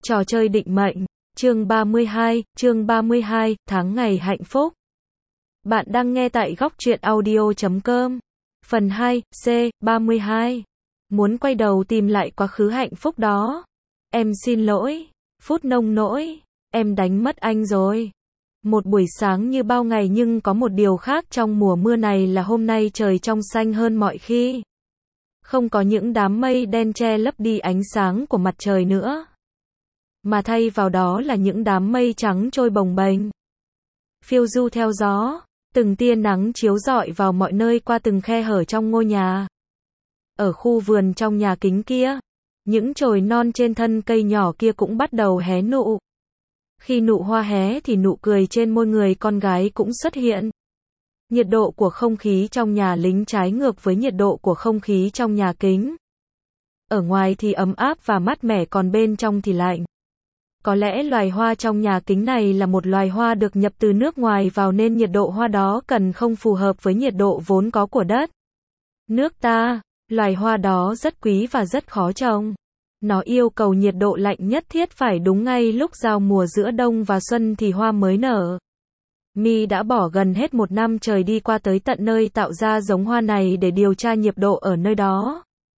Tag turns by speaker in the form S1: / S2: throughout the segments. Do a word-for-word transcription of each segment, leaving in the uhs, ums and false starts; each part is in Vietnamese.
S1: Trò chơi định mệnh, chương ba mươi hai, chương ba mươi hai, tháng ngày hạnh phúc. Bạn đang nghe tại góc truyện audio chấm com. Phần hai, C, ba mươi hai. Muốn quay đầu tìm lại quá khứ hạnh phúc đó. Em xin lỗi, phút nông nỗi, em đánh mất anh rồi. Một buổi sáng như bao ngày nhưng có một điều khác trong mùa mưa này là hôm nay trời trong xanh hơn mọi khi. Không có những đám mây đen che lấp đi ánh sáng của mặt trời nữa. Mà thay vào đó là những đám mây trắng trôi bồng bềnh, phiêu du theo gió, từng tia nắng chiếu rọi vào mọi nơi qua từng khe hở trong ngôi nhà. Ở khu vườn trong nhà kính kia, những chồi non trên thân cây nhỏ kia cũng bắt đầu hé nụ. Khi nụ hoa hé thì nụ cười trên môi người con gái cũng xuất hiện. Nhiệt độ của không khí trong nhà lính trái ngược với nhiệt độ của không khí trong nhà kính. Ở ngoài thì ấm áp và mát mẻ, còn bên trong thì lạnh. Có lẽ loài hoa trong nhà kính này là một loài hoa được nhập từ nước ngoài vào nên nhiệt độ hoa đó cần không phù hợp với nhiệt độ vốn có của đất nước ta. Loài hoa đó rất quý và rất khó trồng. Nó yêu cầu nhiệt độ lạnh nhất thiết phải đúng ngay lúc giao mùa giữa đông và xuân thì hoa mới nở. My đã bỏ gần hết một năm trời đi qua tới tận nơi tạo ra giống hoa này để điều tra nhiệt độ ở nơi đó.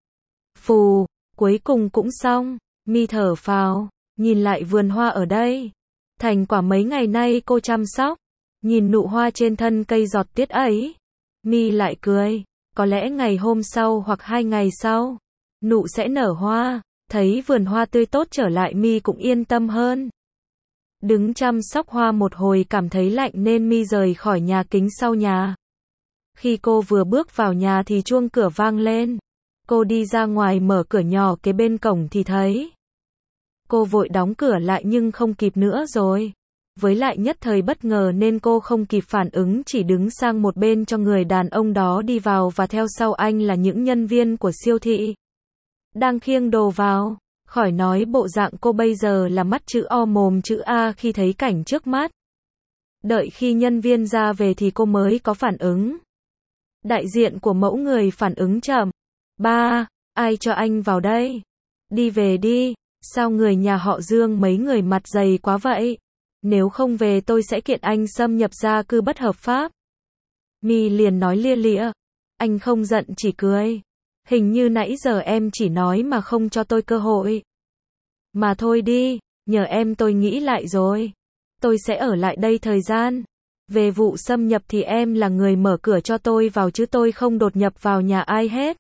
S1: Phù, cuối cùng cũng xong. My thở phào, nhìn lại vườn hoa ở đây. Thành quả mấy ngày nay cô chăm sóc. Nhìn nụ hoa trên thân cây giọt tiết ấy, My lại cười. Có lẽ ngày hôm sau hoặc hai ngày sau, nụ sẽ nở hoa. Thấy vườn hoa tươi tốt trở lại, My cũng yên tâm hơn. Đứng chăm sóc hoa một hồi cảm thấy lạnh nên My rời khỏi nhà kính sau nhà. Khi cô vừa bước vào nhà thì chuông cửa vang lên. Cô đi ra ngoài mở cửa nhỏ kế bên cổng thì thấy. Cô vội đóng cửa lại nhưng không kịp nữa rồi. Với lại nhất thời bất ngờ nên cô không kịp phản ứng, chỉ đứng sang một bên cho người đàn ông đó đi vào, và theo sau anh là những nhân viên của siêu thị đang khiêng đồ vào. Khỏi nói bộ dạng cô bây giờ là mắt chữ O mồm chữ A khi thấy cảnh trước mắt. Đợi khi nhân viên ra về thì cô mới có phản ứng. Đại diện của mẫu người phản ứng chậm. Ba, ai cho anh vào đây? Đi về đi. Sao người nhà họ Dương mấy người mặt dày quá vậy? Nếu không về tôi sẽ kiện anh xâm nhập gia cư bất hợp pháp. My liền nói lia lịa. Anh không giận chỉ cười. Hình như nãy giờ em chỉ nói mà không cho tôi cơ hội. Mà thôi đi, nhờ em tôi nghĩ lại rồi. Tôi sẽ ở lại đây thời gian. Về vụ xâm nhập thì em là người mở cửa cho tôi vào chứ tôi không đột nhập vào nhà ai hết.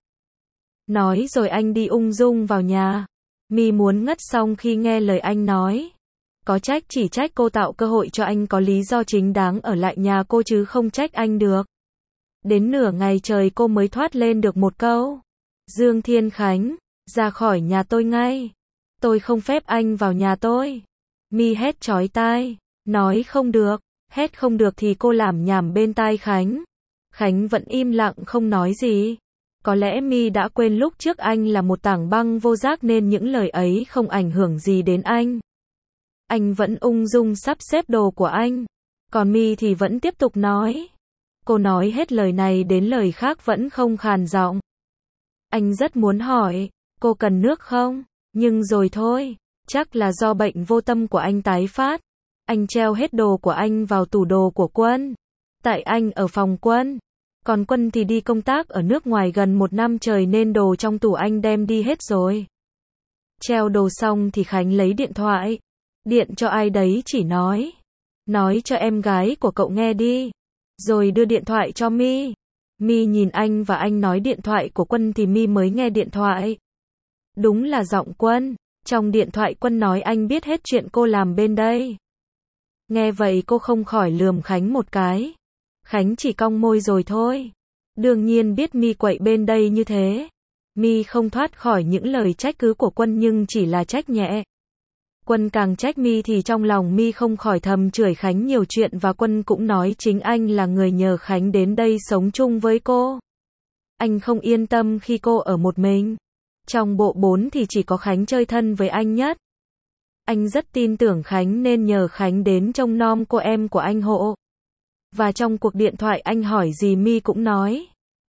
S1: Nói rồi anh đi ung dung vào nhà. My muốn ngất xong khi nghe lời anh nói. Có trách chỉ trách cô tạo cơ hội cho anh có lý do chính đáng ở lại nhà cô chứ không trách anh được. Đến nửa ngày trời cô mới thoát lên được một câu. Dương Thiên Khánh, ra khỏi nhà tôi ngay. Tôi không phép anh vào nhà tôi. My hét chói tai. Nói không được. Hét không được thì cô làm nhảm bên tai Khánh. Khánh vẫn im lặng không nói gì. Có lẽ My đã quên lúc trước anh là một tảng băng vô giác nên những lời ấy không ảnh hưởng gì đến anh. Anh vẫn ung dung sắp xếp đồ của anh. Còn My thì vẫn tiếp tục nói. Cô nói hết lời này đến lời khác vẫn không khàn giọng. Anh rất muốn hỏi, cô cần nước không? Nhưng rồi thôi, chắc là do bệnh vô tâm của anh tái phát. Anh treo hết đồ của anh vào tủ đồ của Quân. Tại anh ở phòng Quân. Còn Quân thì đi công tác ở nước ngoài gần một năm trời nên đồ trong tủ anh đem đi hết rồi. Treo đồ xong thì Khánh lấy điện thoại. Điện cho ai đấy chỉ nói. Nói cho em gái của cậu nghe đi. Rồi đưa điện thoại cho My. My nhìn anh và anh nói điện thoại của Quân thì My mới nghe điện thoại. Đúng là giọng Quân. Trong điện thoại Quân nói anh biết hết chuyện cô làm bên đây. Nghe vậy cô không khỏi lườm Khánh một cái. Khánh chỉ cong môi rồi thôi. Đương nhiên biết My quậy bên đây như thế. My không thoát khỏi những lời trách cứ của Quân nhưng chỉ là trách nhẹ. Quân càng trách My thì trong lòng My không khỏi thầm chửi Khánh nhiều chuyện, và Quân cũng nói chính anh là người nhờ Khánh đến đây sống chung với cô. Anh không yên tâm khi cô ở một mình. Trong bộ bốn thì chỉ có Khánh chơi thân với anh nhất. Anh rất tin tưởng Khánh nên nhờ Khánh đến trông nom cô em của anh hộ. Và trong cuộc điện thoại anh hỏi gì My cũng nói.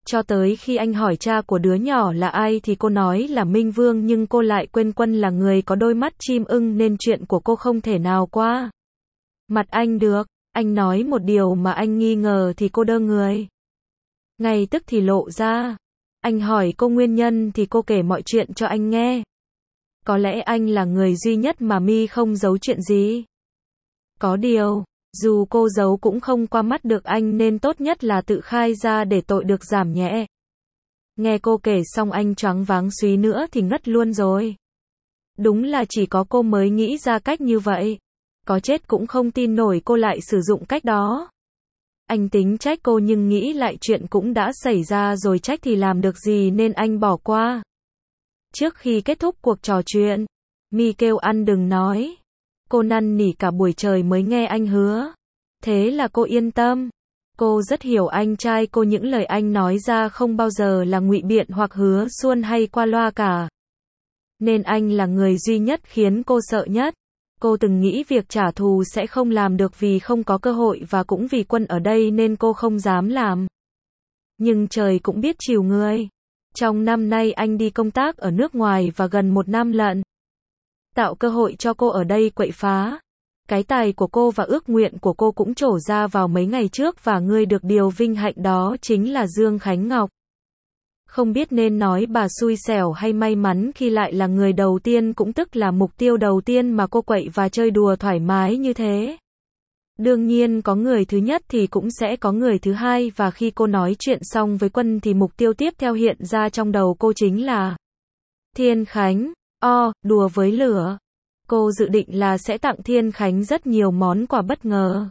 S1: Cho tới khi anh hỏi cha của đứa nhỏ là ai thì cô nói là Minh Vương, nhưng cô lại quên Quân là người có đôi mắt chim ưng nên chuyện của cô không thể nào qua mặt anh được. Anh nói một điều mà anh nghi ngờ thì cô đơ người. Ngay tức thì lộ ra. Anh hỏi cô nguyên nhân thì cô kể mọi chuyện cho anh nghe. Có lẽ anh là người duy nhất mà My không giấu chuyện gì. Có điều, dù cô giấu cũng không qua mắt được anh nên tốt nhất là tự khai ra để tội được giảm nhẹ. Nghe cô kể xong anh choáng váng suý nữa thì ngất luôn rồi. Đúng là chỉ có cô mới nghĩ ra cách như vậy. Có chết cũng không tin nổi cô lại sử dụng cách đó. Anh tính trách cô nhưng nghĩ lại chuyện cũng đã xảy ra rồi, trách thì làm được gì nên anh bỏ qua. Trước khi kết thúc cuộc trò chuyện, My kêu ăn đừng nói. Cô năn nỉ cả buổi trời mới nghe anh hứa. Thế là cô yên tâm. Cô rất hiểu anh trai cô, những lời anh nói ra không bao giờ là ngụy biện hoặc hứa suông hay qua loa cả. Nên anh là người duy nhất khiến cô sợ nhất. Cô từng nghĩ việc trả thù sẽ không làm được vì không có cơ hội và cũng vì Quân ở đây nên cô không dám làm. Nhưng trời cũng biết chiều người. Trong năm nay anh đi công tác ở nước ngoài và gần một năm lận. Tạo cơ hội cho cô ở đây quậy phá. Cái tài của cô và ước nguyện của cô cũng trổ ra vào mấy ngày trước và người được điều vinh hạnh đó chính là Dương Khánh Ngọc. Không biết nên nói bà xui xẻo hay may mắn khi lại là người đầu tiên, cũng tức là mục tiêu đầu tiên mà cô quậy và chơi đùa thoải mái như thế. Đương nhiên có người thứ nhất thì cũng sẽ có người thứ hai, và khi cô nói chuyện xong với Quân thì mục tiêu tiếp theo hiện ra trong đầu cô chính là Thiên Khánh. O, đùa với lửa. Cô dự định là sẽ tặng Thiên Khánh rất nhiều món quà bất ngờ.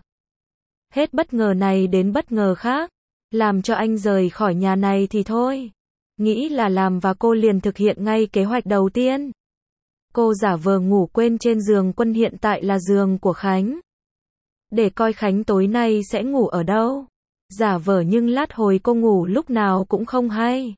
S1: Hết bất ngờ này đến bất ngờ khác. Làm cho anh rời khỏi nhà này thì thôi. Nghĩ là làm và cô liền thực hiện ngay kế hoạch đầu tiên. Cô giả vờ ngủ quên trên giường Quân, hiện tại là giường của Khánh. Để coi Khánh tối nay sẽ ngủ ở đâu. Giả vờ nhưng lát hồi cô ngủ lúc nào cũng không hay.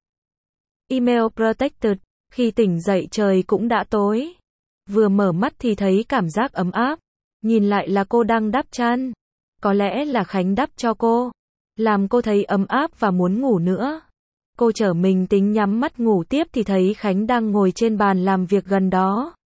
S1: Email protected. Khi tỉnh dậy trời cũng đã tối. Vừa mở mắt thì thấy cảm giác ấm áp. Nhìn lại là cô đang đắp chăn. Có lẽ là Khánh đắp cho cô. Làm cô thấy ấm áp và muốn ngủ nữa. Cô trở mình tính nhắm mắt ngủ tiếp thì thấy Khánh đang ngồi trên bàn làm việc gần đó.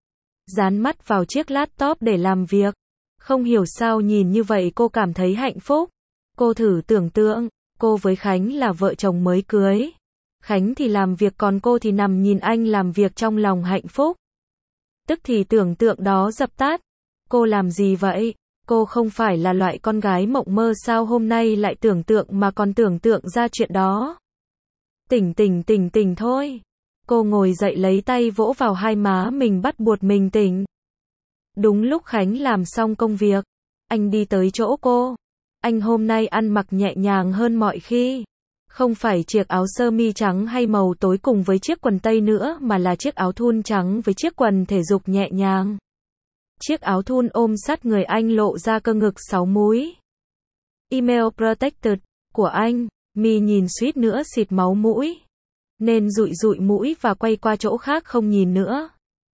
S1: Dán mắt vào chiếc laptop để làm việc. Không hiểu sao nhìn như vậy cô cảm thấy hạnh phúc. Cô thử tưởng tượng, cô với Khánh là vợ chồng mới cưới. Khánh thì làm việc còn cô thì nằm nhìn anh làm việc trong lòng hạnh phúc. Tức thì tưởng tượng đó dập tắt. Cô làm gì vậy? Cô không phải là loại con gái mộng mơ sao hôm nay lại tưởng tượng mà còn tưởng tượng ra chuyện đó. Tỉnh tỉnh tỉnh tỉnh thôi. Cô ngồi dậy lấy tay vỗ vào hai má mình bắt buộc mình tỉnh. Đúng lúc Khánh làm xong công việc, anh đi tới chỗ cô. Anh hôm nay ăn mặc nhẹ nhàng hơn mọi khi. Không phải chiếc áo sơ mi trắng hay màu tối cùng với chiếc quần tây nữa mà là chiếc áo thun trắng với chiếc quần thể dục nhẹ nhàng. Chiếc áo thun ôm sát người anh lộ ra cơ ngực sáu múi. Email protected của anh. My nhìn suýt nữa xịt máu mũi. Nên dụi dụi mũi và quay qua chỗ khác không nhìn nữa.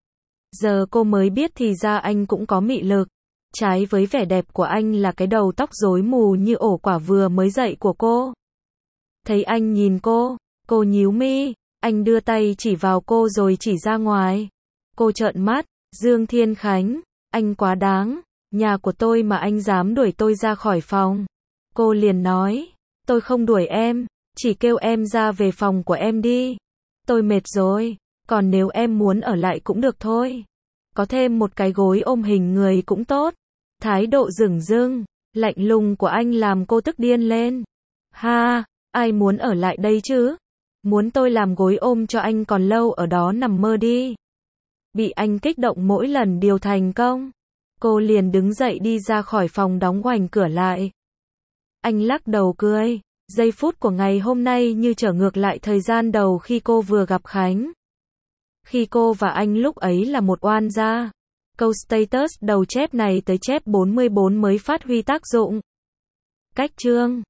S1: Giờ cô mới biết thì ra anh cũng có mị lực. Trái với vẻ đẹp của anh là cái đầu tóc rối mù như ổ quả vừa mới dậy của cô. Thấy anh nhìn cô, cô nhíu mi, anh đưa tay chỉ vào cô rồi chỉ ra ngoài. Cô trợn mắt, Dương Thiên Khánh, anh quá đáng, nhà của tôi mà anh dám đuổi tôi ra khỏi phòng. Cô liền nói, tôi không đuổi em, chỉ kêu em ra về phòng của em đi. Tôi mệt rồi, còn nếu em muốn ở lại cũng được thôi. Có thêm một cái gối ôm hình người cũng tốt. Thái độ dửng dưng, lạnh lùng của anh làm cô tức điên lên. Ha, ai muốn ở lại đây chứ? Muốn tôi làm gối ôm cho anh còn lâu ở đó nằm mơ đi. Bị anh kích động mỗi lần điều thành công. Cô liền đứng dậy đi ra khỏi phòng đóng ngoảnh cửa lại. Anh lắc đầu cười. Giây phút của ngày hôm nay như trở ngược lại thời gian đầu khi cô vừa gặp Khánh. Khi cô và anh lúc ấy là một oan gia. Câu status đầu chép này tới chép bốn mươi bốn mới phát huy tác dụng. Cách chương